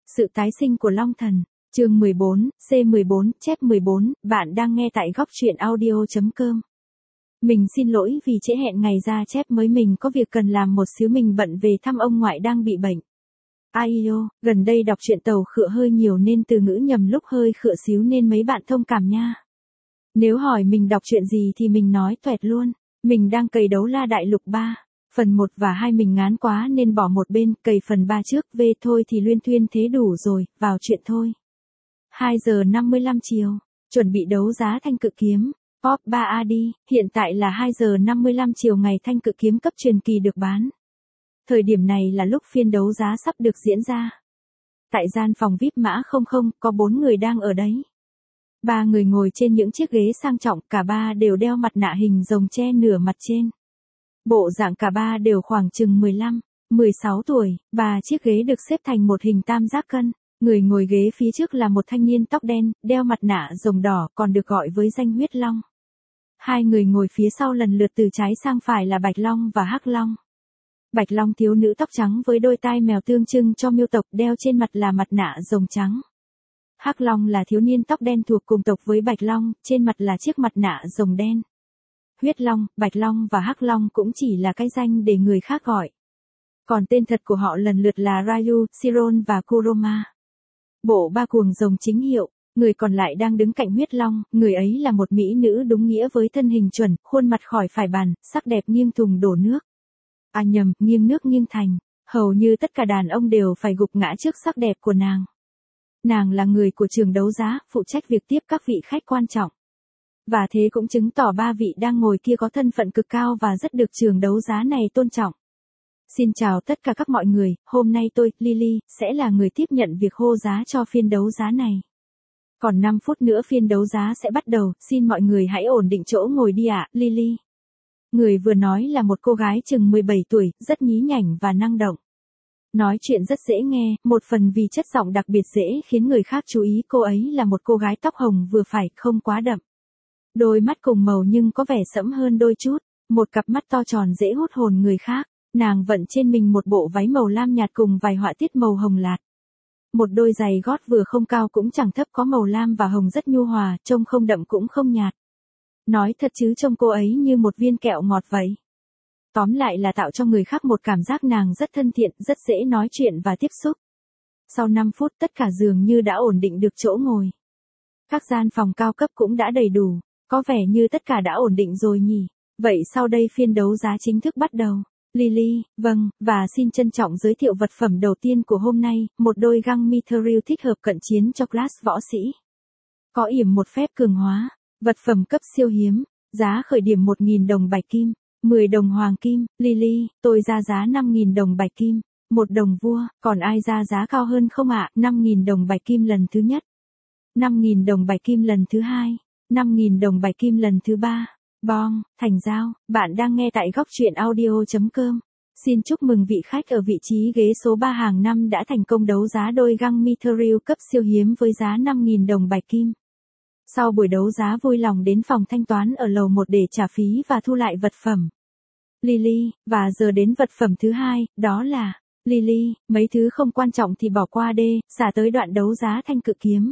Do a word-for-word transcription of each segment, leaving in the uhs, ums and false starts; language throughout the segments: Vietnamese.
Sự tái sinh của Long Thần, chương mười bốn, C mười bốn, chép mười bốn, bạn đang nghe tại góc truyện audio chấm com. Mình xin lỗi vì trễ hẹn ngày ra chép mới, mình có việc cần làm một xíu, mình bận về thăm ông ngoại đang bị bệnh. Aio, gần đây đọc truyện tàu khựa hơi nhiều nên từ ngữ nhầm lúc hơi khựa xíu nên mấy bạn thông cảm nha. Nếu hỏi mình đọc truyện gì thì mình nói toẹt luôn, mình đang cày Đấu La Đại Lục ba. Phần một và hai mình ngán quá nên bỏ một bên, cày phần ba trước, về thôi thì luyên thuyên thế đủ rồi, vào chuyện thôi. hai giờ năm mươi lăm chiều, chuẩn bị đấu giá thanh cự kiếm, pop ba a đi, hiện tại là hai giờ năm mươi lăm chiều ngày thanh cự kiếm cấp truyền kỳ được bán. Thời điểm này là lúc phiên đấu giá sắp được diễn ra. Tại gian phòng vi ai pi mã không không, có bốn người đang ở đấy. Ba người ngồi trên những chiếc ghế sang trọng, cả ba đều đeo mặt nạ hình rồng che nửa mặt trên. Bộ dạng cả ba đều khoảng chừng mười lăm, mười sáu tuổi, ba chiếc ghế được xếp thành một hình tam giác cân. Người ngồi ghế phía trước là một thanh niên tóc đen, đeo mặt nạ rồng đỏ, còn được gọi với danh Huyết Long. Hai người ngồi phía sau lần lượt từ trái sang phải là Bạch Long và Hắc Long. Bạch Long thiếu nữ tóc trắng với đôi tai mèo tượng trưng cho miêu tộc, đeo trên mặt là mặt nạ rồng trắng. Hắc Long là thiếu niên tóc đen thuộc cùng tộc với Bạch Long, trên mặt là chiếc mặt nạ rồng đen. Huyết Long, Bạch Long và Hắc Long cũng chỉ là cái danh để người khác gọi. Còn tên thật của họ lần lượt là Ryu, Chiron và Kuroma. Bộ ba cuồng rồng chính hiệu, người còn lại đang đứng cạnh Huyết Long, người ấy là một mỹ nữ đúng nghĩa với thân hình chuẩn, khuôn mặt khỏi phải bàn, sắc đẹp nghiêng thùng đổ nước. À nhầm, nghiêng nước nghiêng thành, hầu như tất cả đàn ông đều phải gục ngã trước sắc đẹp của nàng. Nàng là người của trường đấu giá, phụ trách việc tiếp các vị khách quan trọng. Và thế cũng chứng tỏ ba vị đang ngồi kia có thân phận cực cao và rất được trường đấu giá này tôn trọng. Xin chào tất cả các mọi người, hôm nay tôi, Lily, sẽ là người tiếp nhận việc hô giá cho phiên đấu giá này. Còn năm phút nữa phiên đấu giá sẽ bắt đầu, xin mọi người hãy ổn định chỗ ngồi đi ạ, Lily. Người vừa nói là một cô gái chừng mười bảy tuổi, rất nhí nhảnh và năng động. Nói chuyện rất dễ nghe, một phần vì chất giọng đặc biệt dễ khiến người khác chú ý, cô ấy là một cô gái tóc hồng vừa phải, không quá đậm. Đôi mắt cùng màu nhưng có vẻ sẫm hơn đôi chút, một cặp mắt to tròn dễ hút hồn người khác, nàng vận trên mình một bộ váy màu lam nhạt cùng vài họa tiết màu hồng lạt. Một đôi giày gót vừa không cao cũng chẳng thấp, có màu lam và hồng rất nhu hòa, trông không đậm cũng không nhạt. Nói thật chứ trông cô ấy như một viên kẹo ngọt vậy. Tóm lại là tạo cho người khác một cảm giác nàng rất thân thiện, rất dễ nói chuyện và tiếp xúc. Sau năm phút tất cả dường như đã ổn định được chỗ ngồi. Các gian phòng cao cấp cũng đã đầy đủ. Có vẻ như tất cả đã ổn định rồi nhỉ. Vậy sau đây phiên đấu giá chính thức bắt đầu. Lily, vâng, và xin trân trọng giới thiệu vật phẩm đầu tiên của hôm nay, một đôi găng Mithril thích hợp cận chiến cho class võ sĩ. Có yểm một phép cường hóa, vật phẩm cấp siêu hiếm, giá khởi điểm một nghìn đồng bạch kim, mười đồng hoàng kim. Lily, tôi ra giá năm nghìn đồng bạch kim, một đồng vua, còn ai ra giá cao hơn không ạ? năm nghìn đồng bạch kim lần thứ nhất, năm nghìn đồng bạch kim lần thứ hai. năm nghìn đồng bạch kim lần thứ ba. Bong, thành giao, bạn đang nghe tại góc truyện audio chấm com. Xin chúc mừng vị khách ở vị trí ghế số ba hàng năm đã thành công đấu giá đôi găng Mithril cấp siêu hiếm với giá năm nghìn đồng bạch kim. Sau buổi đấu giá vui lòng đến phòng thanh toán ở lầu một để trả phí và thu lại vật phẩm. Lily, và giờ đến vật phẩm thứ hai, đó là, Lily, mấy thứ không quan trọng thì bỏ qua đê, xả tới đoạn đấu giá thanh cự kiếm.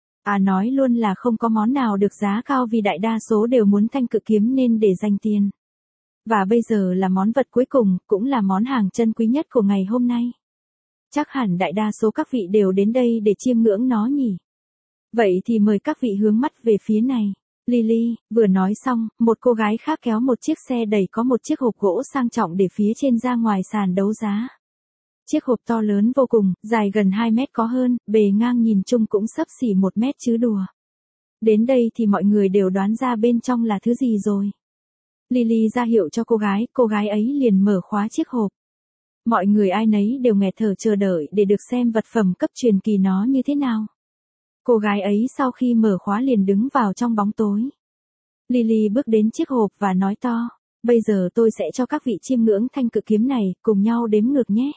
À nói luôn là không có món nào được giá cao vì đại đa số đều muốn thanh cự kiếm nên để dành tiền. Và bây giờ là món vật cuối cùng, cũng là món hàng chân quý nhất của ngày hôm nay. Chắc hẳn đại đa số các vị đều đến đây để chiêm ngưỡng nó nhỉ. Vậy thì mời các vị hướng mắt về phía này. Lily, vừa nói xong, một cô gái khác kéo một chiếc xe đẩy có một chiếc hộp gỗ sang trọng để phía trên ra ngoài sàn đấu giá. Chiếc hộp to lớn vô cùng, dài gần hai mét có hơn, bề ngang nhìn chung cũng xấp xỉ một mét chứ đùa. Đến đây thì mọi người đều đoán ra bên trong là thứ gì rồi. Lily ra hiệu cho cô gái, cô gái ấy liền mở khóa chiếc hộp. Mọi người ai nấy đều nghẹt thở chờ đợi để được xem vật phẩm cấp truyền kỳ nó như thế nào. Cô gái ấy sau khi mở khóa liền đứng vào trong bóng tối. Lily bước đến chiếc hộp và nói to, bây giờ tôi sẽ cho các vị chiêm ngưỡng thanh cự kiếm này, cùng nhau đếm ngược nhé.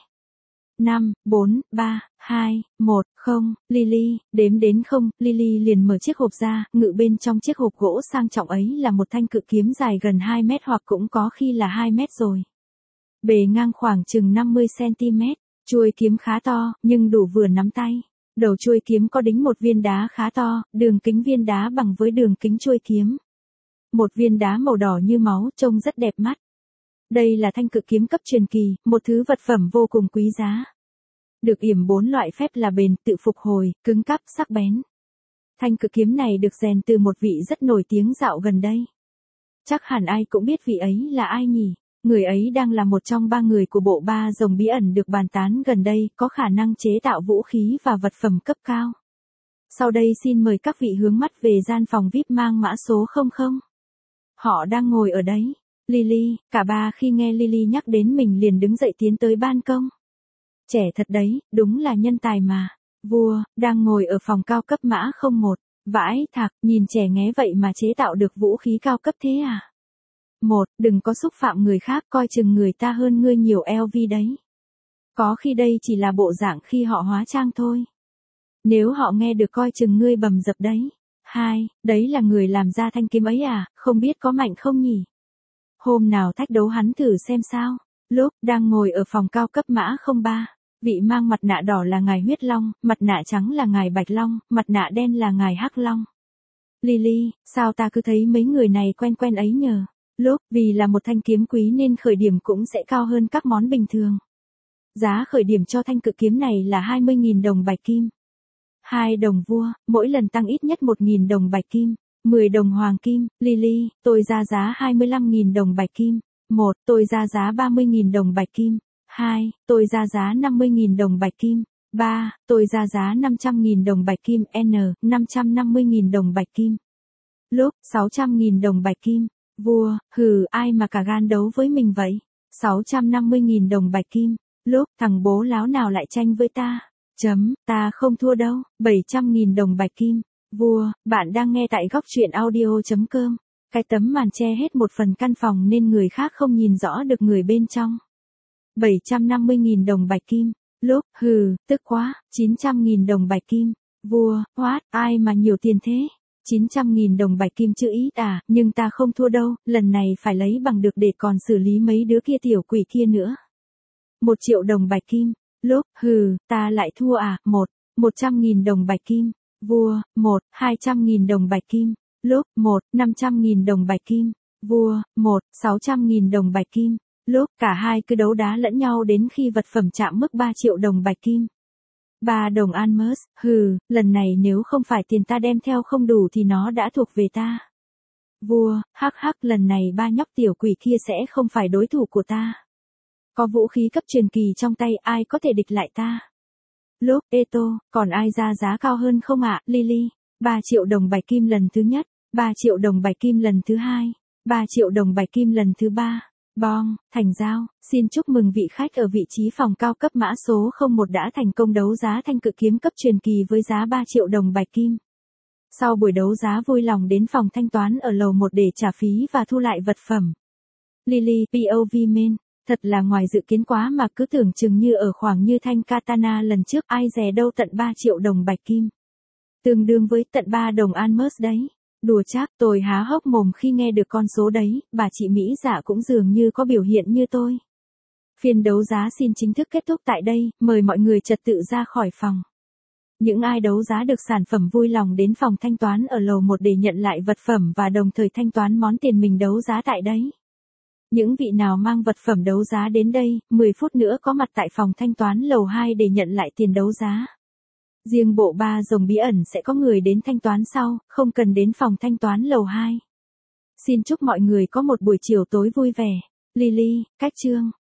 năm, bốn, ba, hai, một, không, Lily, đếm đến không, Lily liền mở chiếc hộp ra, ngự bên trong chiếc hộp gỗ sang trọng ấy là một thanh cự kiếm dài gần hai mét hoặc cũng có khi là hai mét rồi. Bề ngang khoảng chừng năm mươi xăng ti mét, Chuôi kiếm khá to, nhưng đủ vừa nắm tay. Đầu chuôi kiếm có đính một viên đá khá to, đường kính viên đá bằng với đường kính chuôi kiếm. Một viên đá màu đỏ như máu, trông rất đẹp mắt. Đây là thanh cự kiếm cấp truyền kỳ, một thứ vật phẩm vô cùng quý giá. Được yểm bốn loại phép là bền, tự phục hồi, cứng cáp, sắc bén. Thanh cự kiếm này được rèn từ một vị rất nổi tiếng dạo gần đây. Chắc hẳn ai cũng biết vị ấy là ai nhỉ? Người ấy đang là một trong ba người của bộ ba rồng bí ẩn được bàn tán gần đây, có khả năng chế tạo vũ khí và vật phẩm cấp cao. Sau đây xin mời các vị hướng mắt về gian phòng vi ai pi mang mã số không không. Họ đang ngồi ở đấy. Lily, cả ba khi nghe Lily nhắc đến mình liền đứng dậy tiến tới ban công. Trẻ thật đấy, đúng là nhân tài mà. Vua, đang ngồi ở phòng cao cấp mã không một. Vãi, thạc, nhìn trẻ nghé vậy mà chế tạo được vũ khí cao cấp thế à? Một, đừng có xúc phạm người khác, coi chừng người ta hơn ngươi nhiều lờ vê đấy. Có khi đây chỉ là bộ dạng khi họ hóa trang thôi. Nếu họ nghe được coi chừng ngươi bầm dập đấy. Hai, đấy là người làm ra thanh kiếm ấy à, không biết có mạnh không nhỉ? Hôm nào thách đấu hắn thử xem sao. Lúc đang ngồi ở phòng cao cấp mã không ba, vị mang mặt nạ đỏ là ngài huyết long, mặt nạ trắng là ngài bạch long, mặt nạ đen là ngài hắc long. Lily, sao ta cứ thấy mấy người này quen quen ấy nhờ? Lúc, vì là một thanh kiếm quý nên khởi điểm cũng sẽ cao hơn các món bình thường. Giá khởi điểm cho thanh cự kiếm này là hai mươi nghìn đồng bạch kim. hai đồng vua, mỗi lần tăng ít nhất một nghìn đồng bạch kim. mười đồng hoàng kim. Lily, tôi ra giá hai mươi lăm nghìn đồng bạch kim. một, tôi ra giá ba mươi nghìn đồng bạch kim. hai, tôi ra giá năm mươi nghìn đồng bạch kim. ba, tôi ra giá năm trăm nghìn đồng bạch kim. N, năm trăm năm mươi nghìn đồng bạch kim. Lúc, sáu trăm nghìn đồng bạch kim. Vua, hừ, ai mà cả gan đấu với mình vậy? sáu trăm năm mươi nghìn đồng bạch kim. Lúc, thằng bố láo nào lại tranh với ta? Chấm, ta không thua đâu. bảy trăm nghìn đồng bạch kim. Vua, bạn đang nghe tại góc truyện audio.com. Cái tấm màn che hết một phần căn phòng nên người khác không nhìn rõ được người bên trong. bảy trăm năm mươi nghìn đồng bạch kim. Lúc, hừ, tức quá. chín trăm nghìn đồng bạch kim. Vua, what, ai mà nhiều tiền thế? chín trăm nghìn đồng bạch kim chữ ít à, nhưng ta không thua đâu, lần này phải lấy bằng được để còn xử lý mấy đứa kia tiểu quỷ kia nữa. một triệu đồng bạch kim. Lúc, hừ, ta lại thua à, một, một trăm nghìn đồng bạch kim. Vua, một, hai trăm nghìn đồng bạch kim. Lúc, một, năm trăm nghìn đồng bạch kim. Vua, một, sáu trăm nghìn đồng bạch kim. Lúc, cả hai cứ đấu đá lẫn nhau đến khi vật phẩm chạm mức ba triệu đồng bạch kim. ba đồng Almus, hừ, lần này nếu không phải tiền ta đem theo không đủ thì nó đã thuộc về ta. Vua, hắc hắc, lần này ba nhóc tiểu quỷ kia sẽ không phải đối thủ của ta. Có vũ khí cấp truyền kỳ trong tay, ai có thể địch lại ta? Lúc, Eto, còn ai ra giá cao hơn không ạ? Lily, ba triệu đồng bạch kim lần thứ nhất, ba triệu đồng bạch kim lần thứ hai, ba triệu đồng bạch kim lần thứ ba. Bong, thành giao, xin chúc mừng vị khách ở vị trí phòng cao cấp mã số không một đã thành công đấu giá thanh cự kiếm cấp truyền kỳ với giá ba triệu đồng bạch kim. Sau buổi đấu giá vui lòng đến phòng thanh toán ở lầu một để trả phí và thu lại vật phẩm. Lily, pê ô vê main, thật là ngoài dự kiến quá mà cứ tưởng chừng như ở khoảng như thanh katana lần trước, ai dè đâu tận ba triệu đồng bạch kim. Tương đương với tận ba đồng Almus đấy. Đùa chắc, tôi há hốc mồm khi nghe được con số đấy, bà chị Mỹ dạ cũng dường như có biểu hiện như tôi. Phiên đấu giá xin chính thức kết thúc tại đây, mời mọi người trật tự ra khỏi phòng. Những ai đấu giá được sản phẩm vui lòng đến phòng thanh toán ở lầu một để nhận lại vật phẩm và đồng thời thanh toán món tiền mình đấu giá tại đấy. Những vị nào mang vật phẩm đấu giá đến đây, mười phút nữa có mặt tại phòng thanh toán lầu hai để nhận lại tiền đấu giá. Riêng bộ ba rồng bí ẩn sẽ có người đến thanh toán sau, không cần đến phòng thanh toán lầu hai. Xin chúc mọi người có một buổi chiều tối vui vẻ. Lily, cách chương.